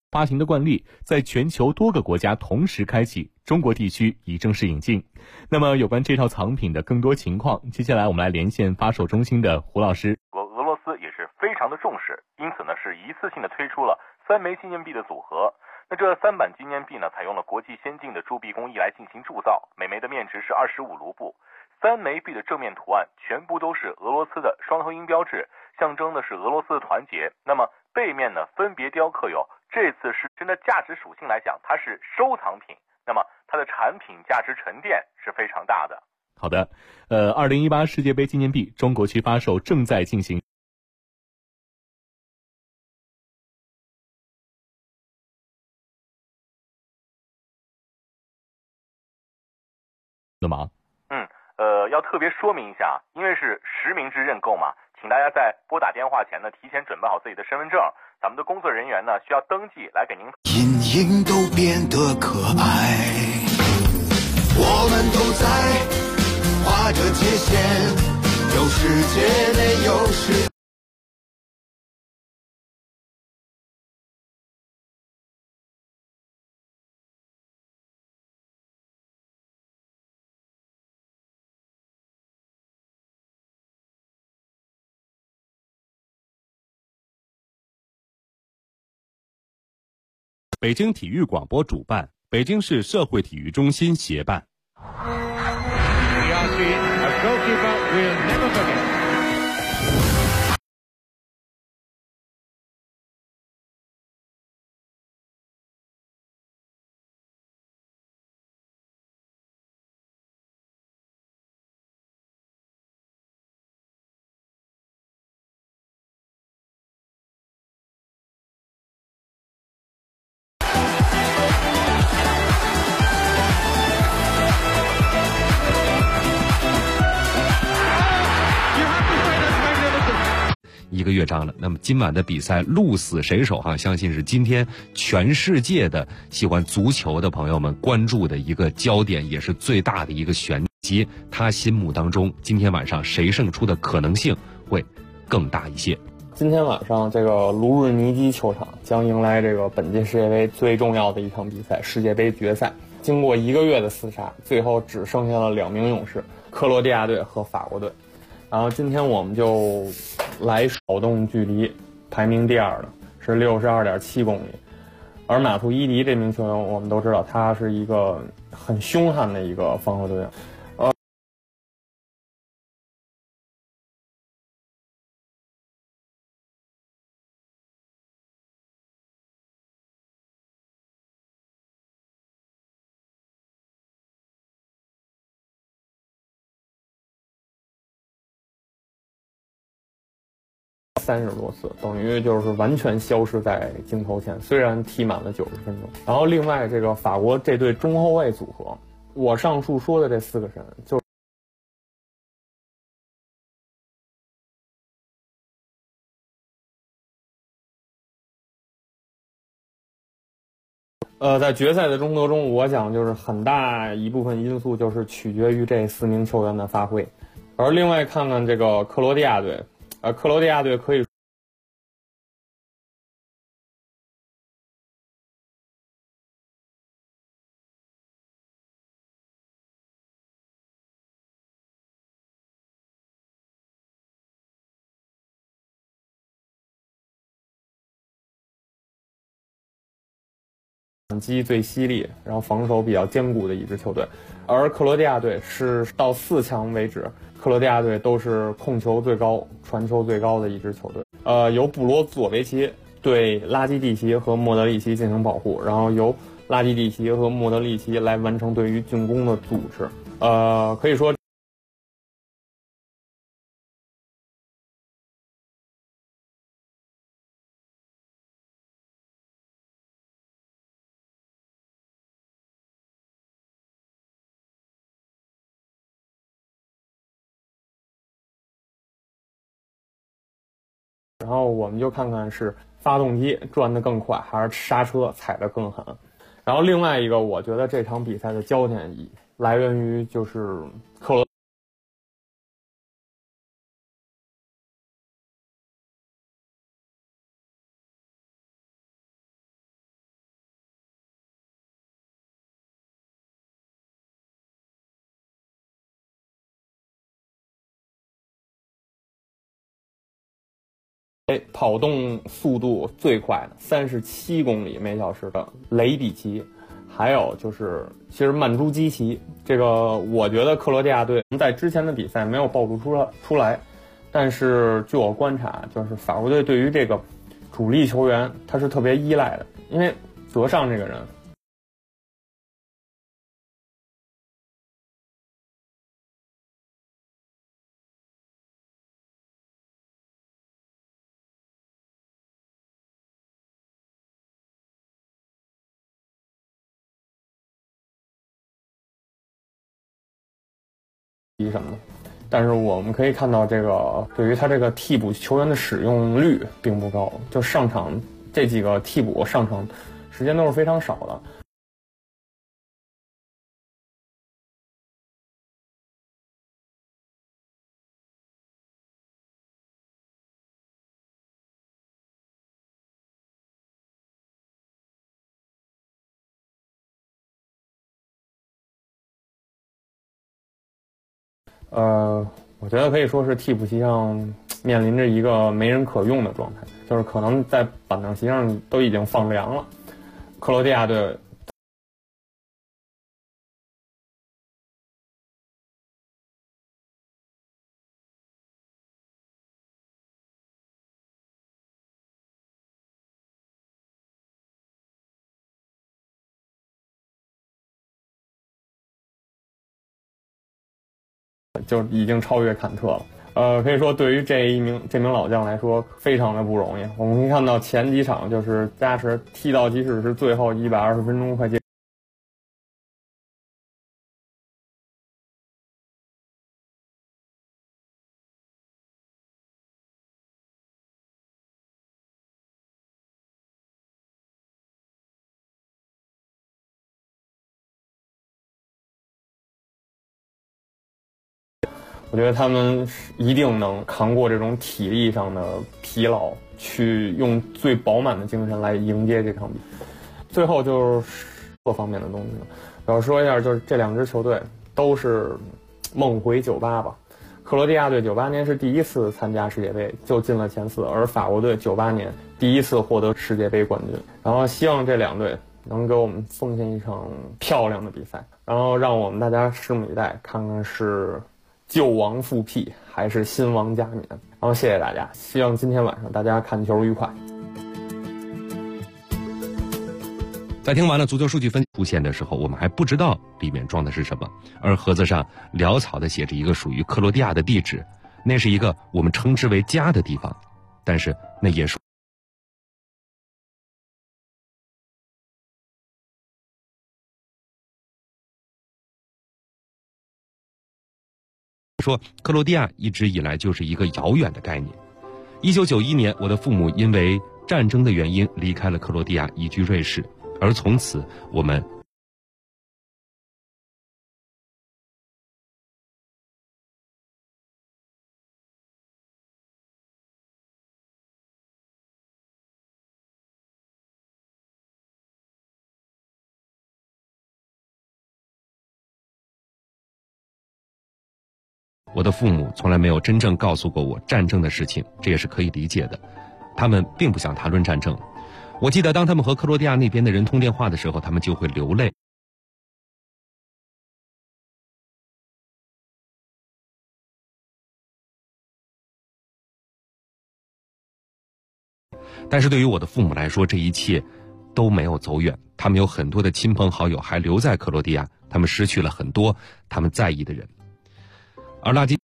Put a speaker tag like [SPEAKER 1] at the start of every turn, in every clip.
[SPEAKER 1] 发行的惯例在全球多个国家同时开启，中国地区已正式引进。那么有关这套藏品的更多情况，接下来我们来连线发售中心的胡老师。
[SPEAKER 2] 俄罗斯也是非常的重视，因此呢是一次性的推出了3枚纪念币的组合。那这3版纪念币呢，采用了国际先进的铸币工艺来进行铸造，每枚的面值是25卢布。3枚币的正面图案全部都是俄罗斯的双合音标志，象征的是俄罗斯的团结。那么背面呢，分别雕刻有这次是真的价值属性来讲，它是收藏品，那么它的产品价值沉淀是非常大的。
[SPEAKER 1] 好的，2018世界杯纪念币中国区发售正在进行。的吗？
[SPEAKER 2] 要特别说明一下，因为是实名制认购嘛，请大家在拨打电话前呢，提前准备好自己的身份证，咱们的工作人员呢需要登记来给您。
[SPEAKER 3] 阴影都变得可爱，我们都在画着界限，有世界内有世。
[SPEAKER 4] 北京体育广播主办，北京市社会体育中心协办。一个乐章了。那么今晚的比赛鹿死谁手相信是今天全世界的喜欢足球的朋友们关注的一个焦点，也是最大的一个悬念，及他心目当中今天晚上谁胜出的可能性会更大一些。
[SPEAKER 5] 今天晚上这个卢日尼基球场将迎来这个本届世界杯最重要的一场比赛——世界杯决赛。经过1个月的厮杀，最后只剩下了2名勇士，克罗地亚队和法国队。然后今天我们就来跑动距离排名第2的是62.7公里，而马图伊迪这名球员我们都知道，他是一个很凶悍的一个防守队员。30多次，等于就是完全消失在镜头前，虽然踢满了90分钟。然后另外这个法国这对中后卫组合，我上述说的这4个人就是在决赛的争夺中，我想就是很大一部分因素就是取决于这4名球员的发挥。而另外看看这个克罗地亚队，克罗地亚队可以反击最犀利，然后防守比较坚固的一支球队。而克罗地亚队是到4强为止，克罗地亚队都是控球最高、传球最高的一支球队。由布罗佐维奇对拉基蒂奇和莫德里奇进行保护，然后由拉基蒂奇和莫德里奇来完成对于进攻的组织。可以说。然后我们就看看是发动机转得更快，还是刹车踩得更狠。然后另外一个，我觉得这场比赛的焦点来源于就是克罗。 为跑动速度最快的37公里每小时的雷比奇，还有就是其实曼朱基奇，这个我觉得克罗地亚队在之前的比赛没有暴露出来，但是据我观察，就是法国队对于这个主力球员他是特别依赖的，因为德尚这个人。什么的，但是我们可以看到，这个对于他这个替补球员的使用率并不高，就上场这几个替补上场时间都是非常少的。我觉得可以说是替补席上面临着一个没人可用的状态，就是可能在板凳席上都已经放凉了。克罗地亚队就已经超越坎特了。可以说对于这名老将来说，非常的不容易。我们可以看到前几场就是加时踢到，即使是最后120分钟快结。我觉得他们一定能扛过这种体力上的疲劳，去用最饱满的精神来迎接这场比赛。最后就是各方面的东西了，我要说一下，就是这两支球队都是梦回98吧。克罗地亚队98年是第一次参加世界杯，就进了前4，而法国队98年第一次获得世界杯冠军。然后希望这两队能给我们奉献一场漂亮的比赛，然后让我们大家拭目以待，看看是旧王复辟还是新王加冕。然后谢谢大家，希望今天晚上大家看球愉快。
[SPEAKER 4] 在听完了足球数据分析出现的时候，我们还不知道里面装的是什么，而盒子上潦草地写着一个属于克罗地亚的地址，那是一个我们称之为家的地方，但是那也是说克罗地亚一直以来就是一个遥远的概念。1991年，我的父母因为战争的原因离开了克罗地亚，移居瑞士，而从此我们我的父母从来没有真正告诉过我战争的事情，这也是可以理解的。他们并不想谈论战争。我记得当他们和克罗地亚那边的人通电话的时候，他们就会流泪。但是对于我的父母来说，这一切都没有走远。他们有很多的亲朋好友还留在克罗地亚，他们失去了很多他们在意的人。而拉基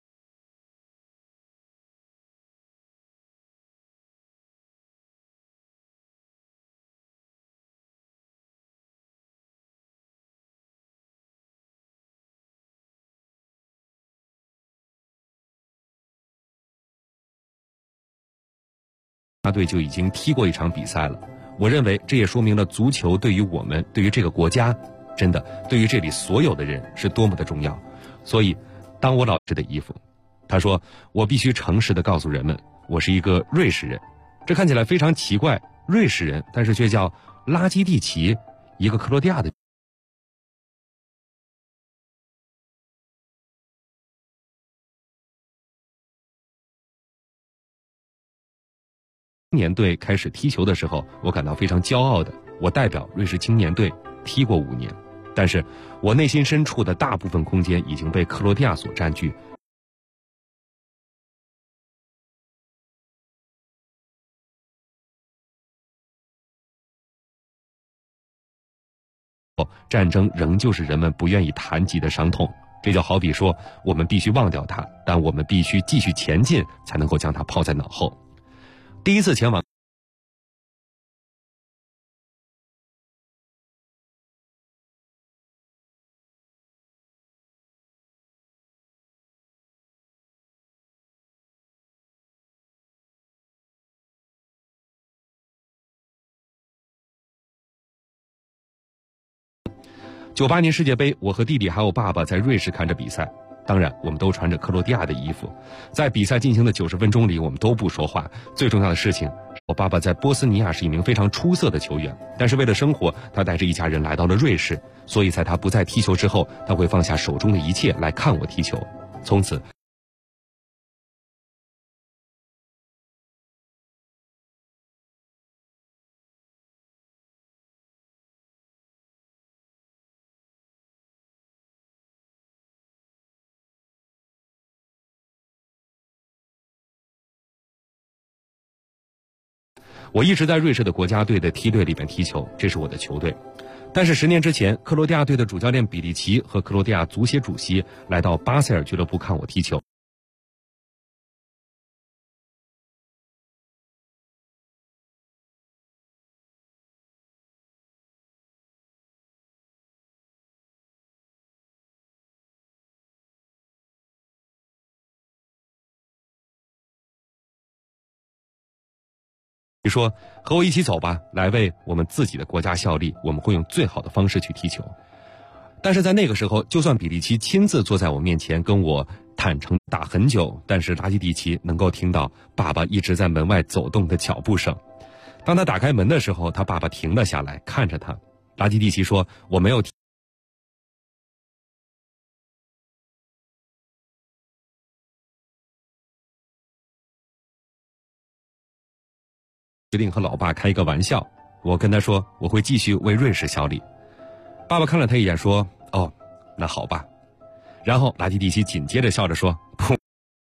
[SPEAKER 4] 队就已经踢过一场比赛了。我认为这也说明了足球对于我们，对于这个国家，真的对于这里所有的人是多么的重要。所以当我老师的衣服，他说我必须诚实的告诉人们，我是一个瑞士人。这看起来非常奇怪，瑞士人，但是却叫拉基蒂奇，一个克罗地亚的年队开始踢球的时候，我感到非常骄傲的，我代表瑞士青年队踢过5年，但是我内心深处的大部分空间已经被克罗地亚所占据。战争仍旧是人们不愿意谈及的伤痛，这就好比说，我们必须忘掉它，但我们必须继续前进，才能够将它抛在脑后。第一次前往98年世界杯，我和弟弟还有爸爸在瑞士看着比赛。当然，我们都穿着克罗地亚的衣服。在比赛进行的90分钟里，我们都不说话。最重要的事情，我爸爸在波斯尼亚是一名非常出色的球员，但是为了生活，他带着一家人来到了瑞士。所以在他不再踢球之后，他会放下手中的一切来看我踢球。从此，我一直在瑞士的国家队的梯队里面踢球，这是我的球队。但是10年之前，克罗地亚队的主教练比利奇和克罗地亚足协主席来到巴塞尔俱乐部看我踢球。你说和我一起走吧，来为我们自己的国家效力，我们会用最好的方式去踢球。但是在那个时候，就算比利奇亲自坐在我面前跟我坦诚打很久，但是拉基蒂奇能够听到爸爸一直在门外走动的脚步声。当他打开门的时候，他爸爸停了下来看着他。拉基蒂奇说，我没有决定和老爸开一个玩笑，我跟他说我会继续为瑞士效力。爸爸看了他一眼说，哦，那好吧。然后拉基蒂奇紧接着笑着说，不。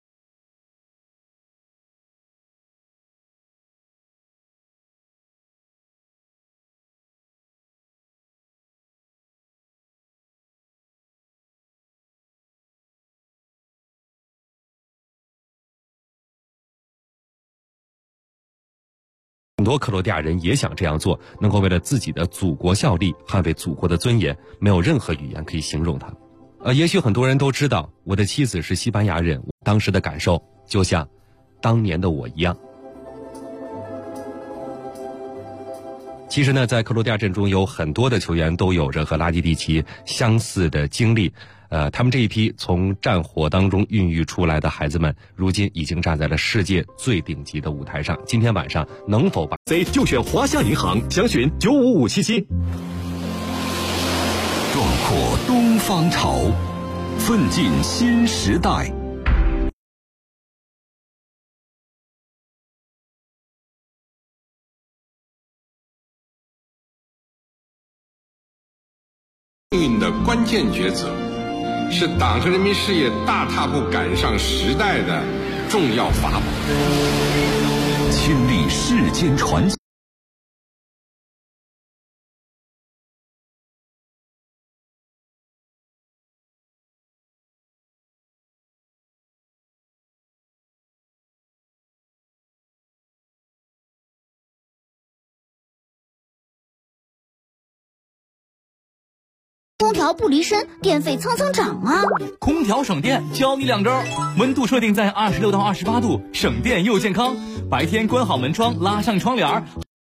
[SPEAKER 4] 很多克罗地亚人也想这样做，能够为了自己的祖国效力，捍卫祖国的尊严，没有任何语言可以形容它。也许很多人都知道，我的妻子是西班牙人，当时的感受就像当年的我一样。其实呢，在克罗地亚阵中有很多的球员都有着和拉基蒂奇相似的经历。他们这一批从战火当中孕育出来的孩子们，如今已经站在了世界最顶级的舞台上。今天晚上能否把
[SPEAKER 6] C 就选华夏银行，详询95577。
[SPEAKER 3] 壮阔东方潮，奋进新时代。
[SPEAKER 7] 命运的关键抉择，是党和人民事业大踏步赶上时代的重要法宝。
[SPEAKER 3] 亲历世间传奇。
[SPEAKER 8] 空调不离身，电费蹭蹭涨啊！
[SPEAKER 9] 空调省电，教你2招：温度设定在26到28度，省电又健康。白天关好门窗，拉上窗帘。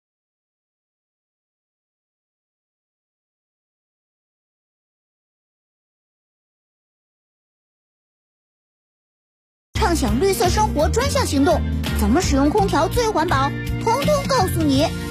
[SPEAKER 8] 畅享绿色生活专项行动，怎么使用空调最环保？通通告诉你。